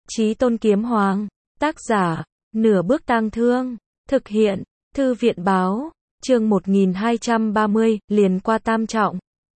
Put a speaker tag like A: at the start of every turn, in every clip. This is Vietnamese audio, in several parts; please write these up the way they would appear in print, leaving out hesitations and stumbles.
A: Chí Tôn Kiếm Hoàng, tác giả, Nửa Bước Tang Thương, thực hiện, Thư viện báo, chương 1230, liền qua tam trọng.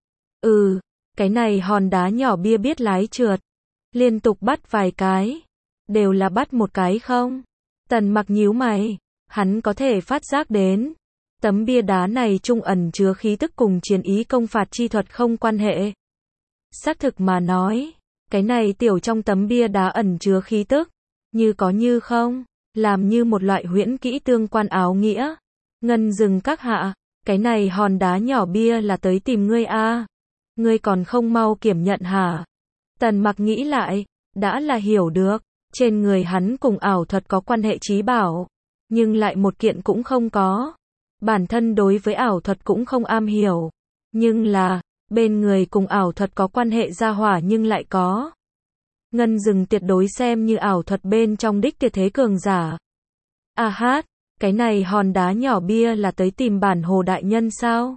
A: Cái này hòn đá nhỏ bia biết lái trượt, liên tục bắt vài cái, đều là bắt một cái không? Tần Mặc nhíu mày, hắn có thể phát giác đến, tấm bia đá này trung ẩn chứa khí tức cùng chiến ý công phạt chi thuật không quan hệ. Xác thực mà nói, cái này tiểu trong tấm bia đá ẩn chứa khí tức, như có như không, làm như một loại huyễn kỹ tương quan áo nghĩa. Ngân Dừng các hạ, cái này hòn đá nhỏ bia là tới tìm ngươi a, ngươi còn không mau kiểm nhận hả? Tần Mặc nghĩ lại, đã là hiểu được, trên người hắn cùng ảo thuật có quan hệ chí bảo, nhưng lại một kiện cũng không có. Bản thân đối với ảo thuật cũng không am hiểu, nhưng là, bên người cùng ảo thuật có quan hệ gia hỏa nhưng lại có. Ngân Dừng tuyệt đối xem như ảo thuật bên trong đích tuyệt thế cường giả. Cái này hòn đá nhỏ bia là tới tìm bản hồ đại nhân sao?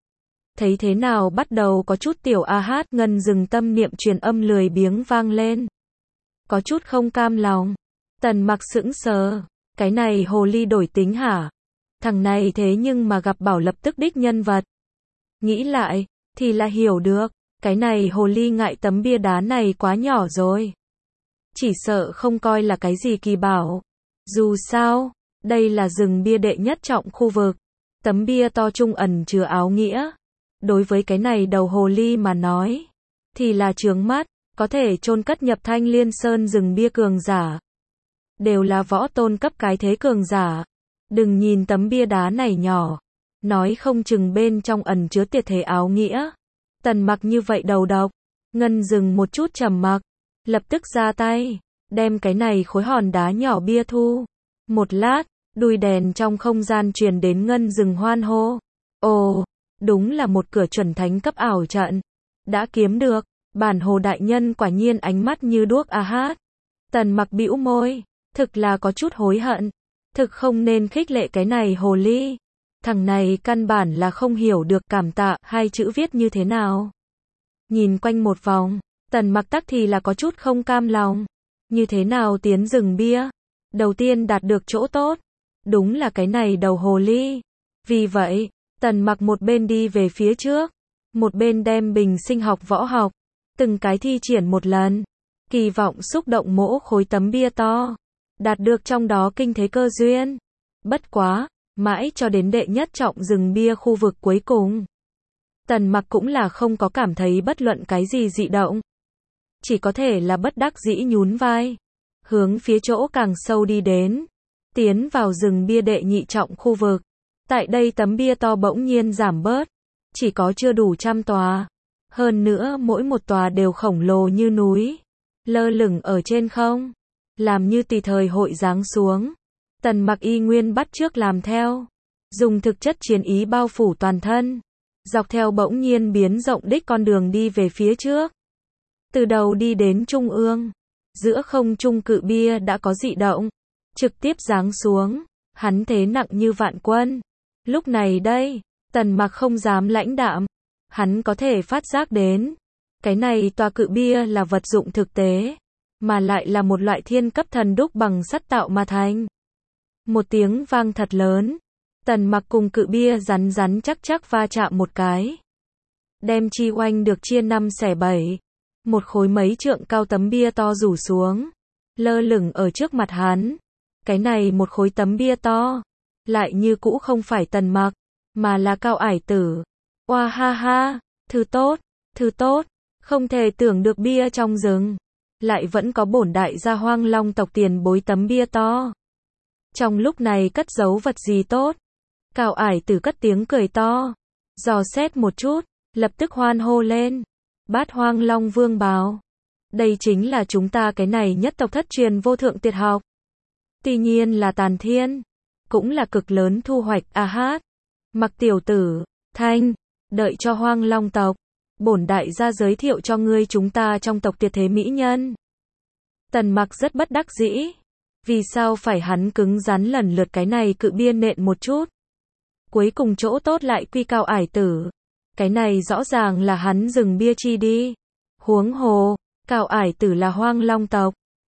A: Thấy thế nào bắt đầu có chút tiểu Ngân Dừng tâm niệm truyền âm lười biếng vang lên. Có chút không cam lòng. Tần Mặc sững sờ, cái này hồ ly đổi tính hả? Thằng này thế nhưng mà gặp bảo lập tức đích nhân vật. Nghĩ lại, thì là hiểu được, cái này hồ ly ngại tấm bia đá này quá nhỏ rồi. Chỉ sợ không coi là cái gì kỳ bảo. Dù sao, đây là rừng bia đệ nhất trọng khu vực. Tấm bia to trung ẩn chứa áo nghĩa. Đối với cái này đầu hồ ly mà nói, thì là chướng mắt, có thể chôn cất nhập Thanh Liên Sơn rừng bia cường giả. Đều là võ tôn cấp cái thế cường giả. Đừng nhìn tấm bia đá này nhỏ, nói không chừng bên trong ẩn chứa tuyệt thế áo nghĩa. Tần Mặc như vậy đầu độc. Ngân Dừng một chút trầm mặc, lập tức ra tay, đem cái này khối hòn đá nhỏ bia thu. Một lát, đuôi đèn trong không gian truyền đến Ngân Dừng hoan hô. Ồ, đúng là một cửa chuẩn thánh cấp ảo trận. Đã kiếm được, bản hồ đại nhân quả nhiên ánh mắt như đuốc Tần Mặc bĩu môi, thực là có chút hối hận. Thực không nên khích lệ cái này hồ ly. Thằng này căn bản là không hiểu được cảm tạ hai chữ viết như thế nào. Nhìn quanh một vòng, Tần Mặc tắc thì là có chút không cam lòng. Như thế nào tiến rừng bia? Đầu tiên đạt được chỗ tốt, đúng là cái này đầu hồ ly. Vì vậy, Tần Mặc một bên đi về phía trước, một bên đem bình sinh học võ học, từng cái thi triển một lần. Kỳ vọng xúc động mỗ khối tấm bia to, đạt được trong đó kinh thế cơ duyên. Bất quá, mãi cho đến đệ nhất trọng rừng bia khu vực cuối cùng, Tần Mặc cũng là không có cảm thấy bất luận cái gì dị động. Chỉ có thể là bất đắc dĩ nhún vai, hướng phía chỗ càng sâu đi đến, tiến vào rừng bia đệ nhị trọng khu vực. Tại đây tấm bia to bỗng nhiên giảm bớt, chỉ có chưa đủ 100 tòa. Hơn nữa mỗi một tòa đều khổng lồ như núi, lơ lửng ở trên không, làm như tùy thời hội giáng xuống. Tần Mặc y nguyên bắt chước làm theo, dùng thực chất chiến ý bao phủ toàn thân, dọc theo bỗng nhiên biến rộng đích con đường đi về phía trước. Từ đầu đi đến trung ương, giữa không trung cự bia đã có dị động, trực tiếp giáng xuống, hắn thế nặng như vạn quân. Lúc này đây, Tần Mặc không dám lãnh đạm, hắn có thể phát giác đến, cái này tòa cự bia là vật dụng thực tế, mà lại là một loại thiên cấp thần đúc bằng sắt tạo mà thành. Một tiếng vang thật lớn, Tần Mặc cùng cự bia rắn rắn chắc va chạm một cái, đem chi oanh được chia 5 xẻ 7. Một khối mấy trượng cao tấm bia to rủ xuống, lơ lửng ở trước mặt hắn. Cái này một khối tấm bia to, lại như cũ không phải Tần Mặc, mà là Cao Ải Tử. Oa ha, thứ tốt, không thể tưởng được bia trong rừng, lại vẫn có bổn đại gia Hoang Long tộc tiền bối tấm bia to. Trong lúc này cất giấu vật gì tốt? Cao Ải Tử cất tiếng cười to, dò xét một chút, lập tức hoan hô lên. Bát Hoang Long Vương bào, đây chính là chúng ta cái này nhất tộc thất truyền vô thượng tuyệt học. Tuy nhiên là tàn thiên, cũng là cực lớn thu hoạch. Mặc tiểu tử, Thanh, đợi cho Hoang Long tộc, bổn đại gia giới thiệu cho ngươi chúng ta trong tộc tuyệt thế mỹ nhân. Tần Mặc rất bất đắc dĩ, vì sao phải hắn cứng rắn lần lượt cái này cự bia nện một chút, cuối cùng chỗ tốt lại quy Cao Ải Tử. Cái này rõ ràng là hắn rừng bia chi đi. Huống hồ, Cao Ải Tử là Hoang Long tộc,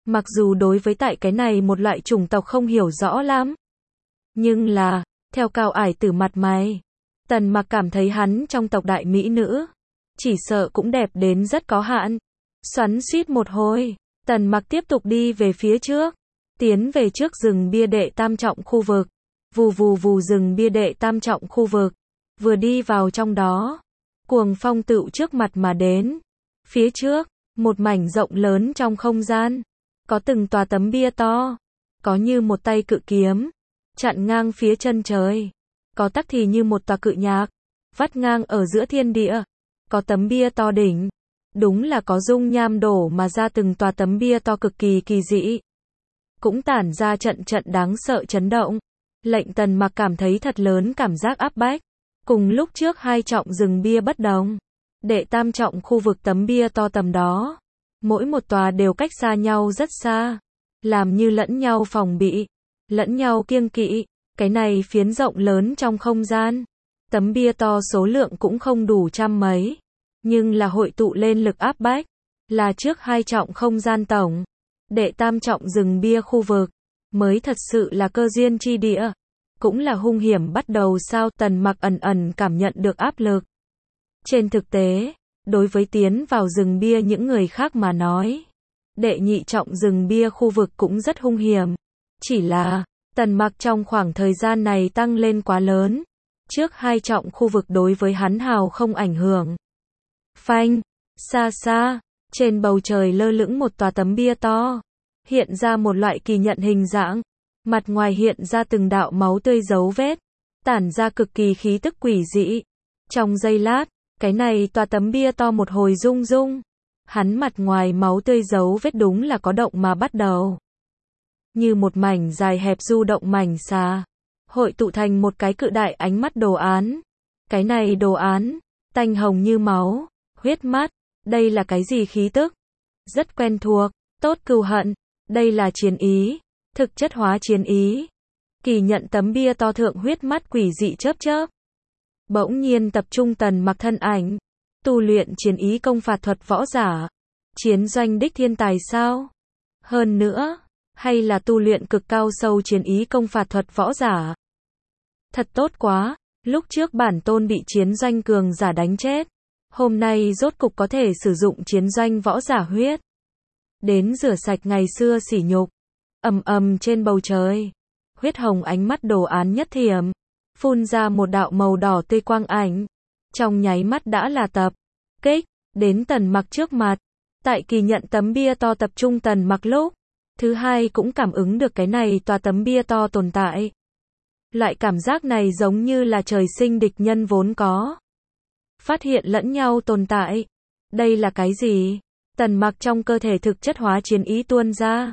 A: Mặc dù đối với tại cái này một loại chủng tộc không hiểu rõ lắm. Nhưng là, theo Cao Ải Tử mặt mày, Tần Mặc cảm thấy hắn trong tộc đại mỹ nữ, chỉ sợ cũng đẹp đến rất có hạn. Xoắn xuýt một hồi, Tần Mặc tiếp tục đi về phía trước, tiến về trước rừng bia đệ tam trọng khu vực. Vù vù vù rừng bia đệ tam trọng khu vực. Vừa đi vào trong đó, cuồng phong tựu trước mặt mà đến. Phía trước, một mảnh rộng lớn trong không gian, có từng tòa tấm bia to, có như một tay cự kiếm, chặn ngang phía chân trời, có tắc thì như một tòa cự nhạc, vắt ngang ở giữa thiên địa, có tấm bia to đỉnh, đúng là có dung nham đổ mà ra từng tòa tấm bia to cực kỳ kỳ dị, cũng tản ra trận trận đáng sợ chấn động, lệnh Tần Mặc cảm thấy thật lớn cảm giác áp bách. Cùng lúc trước hai trọng rừng bia bất đồng, đệ tam trọng khu vực tấm bia to tầm đó, mỗi một tòa đều cách xa nhau rất xa, làm như lẫn nhau phòng bị, lẫn nhau kiêng kỵ. Cái này phiến rộng lớn trong không gian, tấm bia to số lượng cũng không đủ trăm mấy, nhưng là hội tụ lên lực áp bách, là trước hai trọng không gian tổng, đệ tam trọng rừng bia khu vực, mới thật sự là cơ duyên chi địa, cũng là hung hiểm bắt đầu sao. Tần Mặc ẩn ẩn cảm nhận được áp lực. Trên thực tế, đối với tiến vào rừng bia những người khác mà nói, đệ nhị trọng rừng bia khu vực cũng rất hung hiểm, chỉ là Tần Mặc trong khoảng thời gian này tăng lên quá lớn, trước hai trọng khu vực đối với hắn hào không ảnh hưởng. Phanh, xa xa, trên bầu trời lơ lửng một tòa tấm bia to, hiện ra một loại kỳ nhận hình dạng, mặt ngoài hiện ra từng đạo máu tươi dấu vết, tản ra cực kỳ khí tức quỷ dị. Trong giây lát, cái này tòa tấm bia to một hồi rung rung, hắn mặt ngoài máu tươi dấu vết đúng là có động mà bắt đầu. Như một mảnh dài hẹp du động mảnh xà, hội tụ thành một cái cự đại ánh mắt đồ án. Cái này đồ án, tanh hồng như máu, huyết mắt, đây là cái gì khí tức? Rất quen thuộc, tốt cừu hận, đây là chiến ý, thực chất hóa chiến ý. Kỳ nhận tấm bia to thượng huyết mắt quỷ dị chớp chớp. Bỗng nhiên tập trung Tần Mặc thân ảnh, tu luyện chiến ý công phạt thuật võ giả, chiến doanh đích thiên tài sao? Hơn nữa, hay là tu luyện cực cao sâu chiến ý công phạt thuật võ giả? Thật tốt quá, lúc trước bản tôn bị chiến doanh cường giả đánh chết, hôm nay rốt cục có thể sử dụng chiến doanh võ giả huyết, đến rửa sạch ngày xưa sỉ nhục. Ầm ầm trên bầu trời, huyết hồng ánh mắt đồ án nhất thiểm, phun ra một đạo màu đỏ tươi quang ảnh, trong nháy mắt đã là tập kích đến Tần Mặc trước mặt. Tại kỳ nhận tấm bia to tập trung Tần Mặc lúc thứ hai cũng cảm ứng được cái này tòa tấm bia to tồn tại. Loại cảm giác này giống như là trời sinh địch nhân vốn có, phát hiện lẫn nhau tồn tại. Đây là cái gì? Tần Mặc trong cơ thể thực chất hóa chiến ý tuôn ra.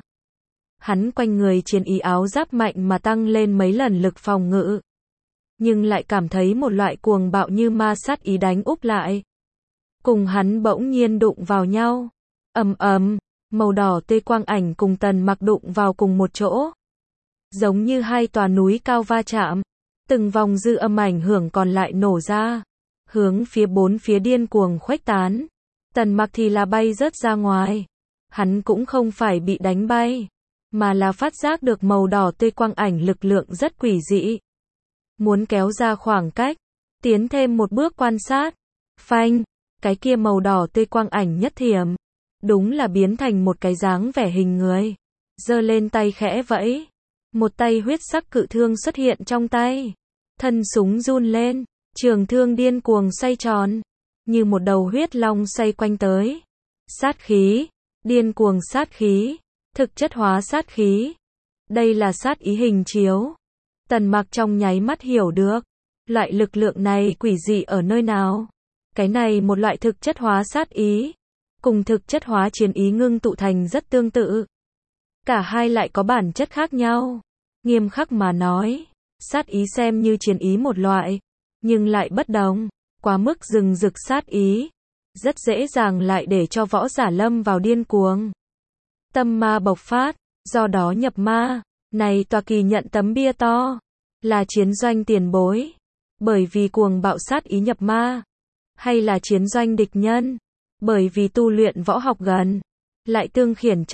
A: Hắn quanh người chiến ý áo giáp mạnh mà tăng lên mấy lần lực phòng ngự, nhưng lại cảm thấy một loại cuồng bạo như ma sát ý đánh úp lại. Cùng hắn bỗng nhiên đụng vào nhau. Ầm ầm, màu đỏ tươi quang ảnh cùng Tần Mặc đụng vào cùng một chỗ. Giống như hai tòa núi cao va chạm, từng vòng dư âm ảnh hưởng còn lại nổ ra, hướng phía bốn phía điên cuồng khuếch tán. Tần Mặc thì là bay rớt ra ngoài. Hắn cũng không phải bị đánh bay, mà là phát giác được màu đỏ tươi quang ảnh lực lượng rất quỷ dị. Muốn kéo ra khoảng cách, tiến thêm một bước quan sát. Phanh, cái kia màu đỏ tươi quang ảnh nhất thiểm, đúng là biến thành một cái dáng vẻ hình người. Giơ lên tay khẽ vẫy, một tay huyết sắc cự thương xuất hiện trong tay. Thân súng run lên, trường thương điên cuồng xoay tròn, như một đầu huyết long xoay quanh tới. Sát khí, điên cuồng sát khí, thực chất hóa sát khí. Đây là sát ý hình chiếu. Tần Mặc trong nháy mắt hiểu được, loại lực lượng này quỷ dị ở nơi nào. Cái này một loại thực chất hóa sát ý, cùng thực chất hóa chiến ý ngưng tụ thành rất tương tự. Cả hai lại có bản chất khác nhau. Nghiêm khắc mà nói, sát ý xem như chiến ý một loại, nhưng lại bất đồng, quá mức rừng rực sát ý, rất dễ dàng lại để cho võ giả lâm vào điên cuồng. Tâm ma bộc phát, do đó nhập ma. Này tòa kỳ nhận tấm bia to, là chiến doanh tiền bối, bởi vì cuồng bạo sát ý nhập ma, hay là chiến doanh địch nhân, bởi vì tu luyện võ học gần, lại tương khiển trách.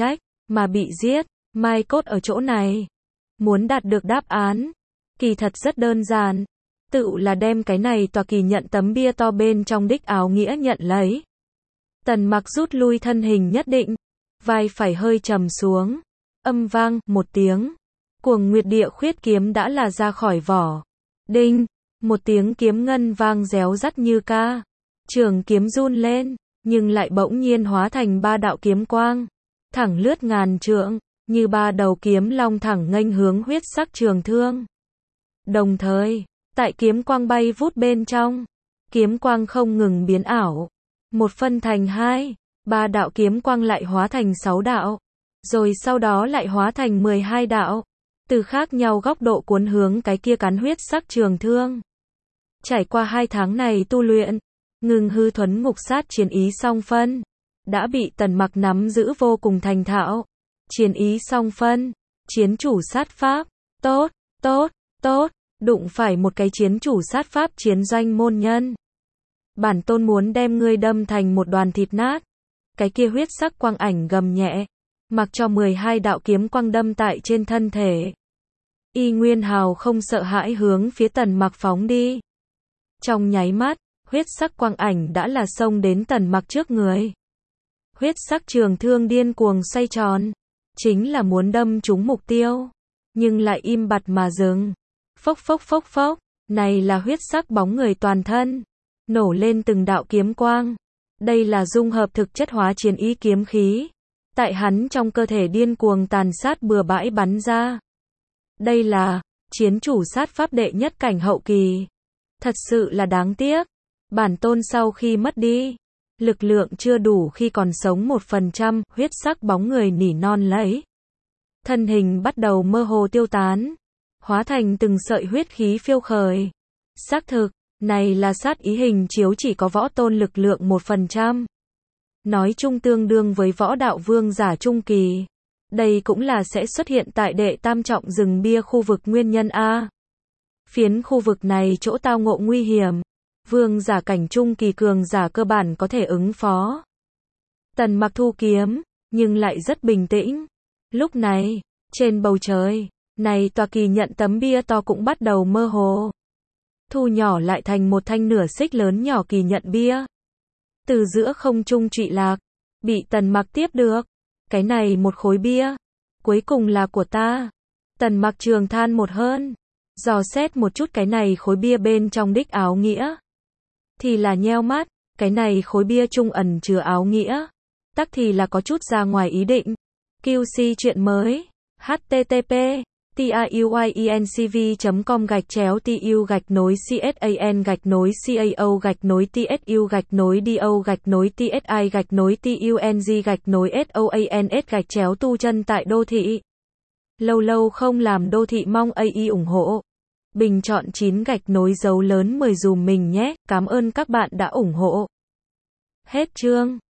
A: mà bị giết. Mai cốt ở chỗ này. Muốn đạt được đáp án, kỳ thật rất đơn giản. Tự là đem cái này tòa kỳ nhận tấm bia to bên trong đích áo nghĩa nhận lấy. Tần Mặc rút lui thân hình nhất định, vai phải hơi trầm xuống. Âm vang, một tiếng. Cuồng Nguyệt Địa Khuyết kiếm đã là ra khỏi vỏ. Đinh, một tiếng kiếm ngân vang réo rắt như ca. Trường kiếm run lên, nhưng lại bỗng nhiên hóa thành 3 đạo kiếm quang. Thẳng lướt ngàn trượng, như 3 đầu kiếm long thẳng nghênh hướng huyết sắc trường thương. Đồng thời, tại kiếm quang bay vút bên trong, kiếm quang không ngừng biến ảo. Một phân thành 2, 3 đạo kiếm quang lại hóa thành 6 đạo. Rồi sau đó lại hóa thành 12 đạo. Từ khác nhau góc độ cuốn hướng cái kia cắn huyết sắc trường thương. Trải qua 2 tháng này tu luyện, ngưng hư thuấn ngục sát chiến ý song phân, đã bị Tần Mặc nắm giữ vô cùng thành thạo. Chiến ý song phân, chiến chủ sát pháp, tốt, tốt, tốt, đụng phải một cái chiến chủ sát pháp chiến doanh môn nhân. Bản tôn muốn đem ngươi đâm thành một đoàn thịt nát. Cái kia huyết sắc quang ảnh gầm nhẹ, mặc cho 12 đạo kiếm quang đâm tại trên thân thể. Y Nguyên Hào không sợ hãi hướng phía Tần Mặc phóng đi. Trong nháy mắt, huyết sắc quang ảnh đã là xông đến Tần Mặc trước người. Huyết sắc trường thương điên cuồng xoay tròn, chính là muốn đâm trúng mục tiêu, nhưng lại im bặt mà dừng. Phốc phốc phốc phốc, này là huyết sắc bóng người toàn thân, nổ lên từng đạo kiếm quang. Đây là dung hợp thực chất hóa chiến ý kiếm khí, tại hắn trong cơ thể điên cuồng tàn sát bừa bãi bắn ra. Đây là chiến chủ sát pháp đệ nhất cảnh hậu kỳ. Thật sự là đáng tiếc. Bản tôn sau khi mất đi, lực lượng chưa đủ khi còn sống 1%, huyết sắc bóng người nỉ non lấy. Thân hình bắt đầu mơ hồ tiêu tán, hóa thành từng sợi huyết khí phiêu khởi. Xác thực, này là sát ý hình chiếu chỉ có võ tôn lực lượng 1%. Nói chung tương đương với võ đạo vương giả trung kỳ. Đây cũng là sẽ xuất hiện tại đệ tam trọng rừng bia khu vực nguyên nhân A. Phiến khu vực này chỗ tao ngộ nguy hiểm. Vương giả cảnh trung kỳ cường giả cơ bản có thể ứng phó. Tần Mặc thu kiếm, nhưng lại rất bình tĩnh. Lúc này, trên bầu trời, này tòa kỳ nhận tấm bia to cũng bắt đầu mơ hồ. Thu nhỏ lại thành một thanh nửa xích lớn nhỏ kỳ nhận bia. Từ giữa không trung trụy lạc, bị Tần Mặc tiếp được. Cái này một khối bia, cuối cùng là của ta. Tần Mặc trường than một hơn, dò xét một chút cái này khối bia bên trong đích áo nghĩa. Thì là nheo mắt, cái này khối bia trung ẩn chứa áo nghĩa. Tắc thì là có chút ra ngoài ý định. QC chuyện mới. http tiuiencv.com/tsu-tsuc/tung-tsuang/tu chân tại đô thị. Lâu lâu không làm đô thị mong AI ủng hộ. Bình chọn 9 dấu lớn 10 dùm mình nhé. Cảm ơn các bạn đã ủng hộ. Hết chương.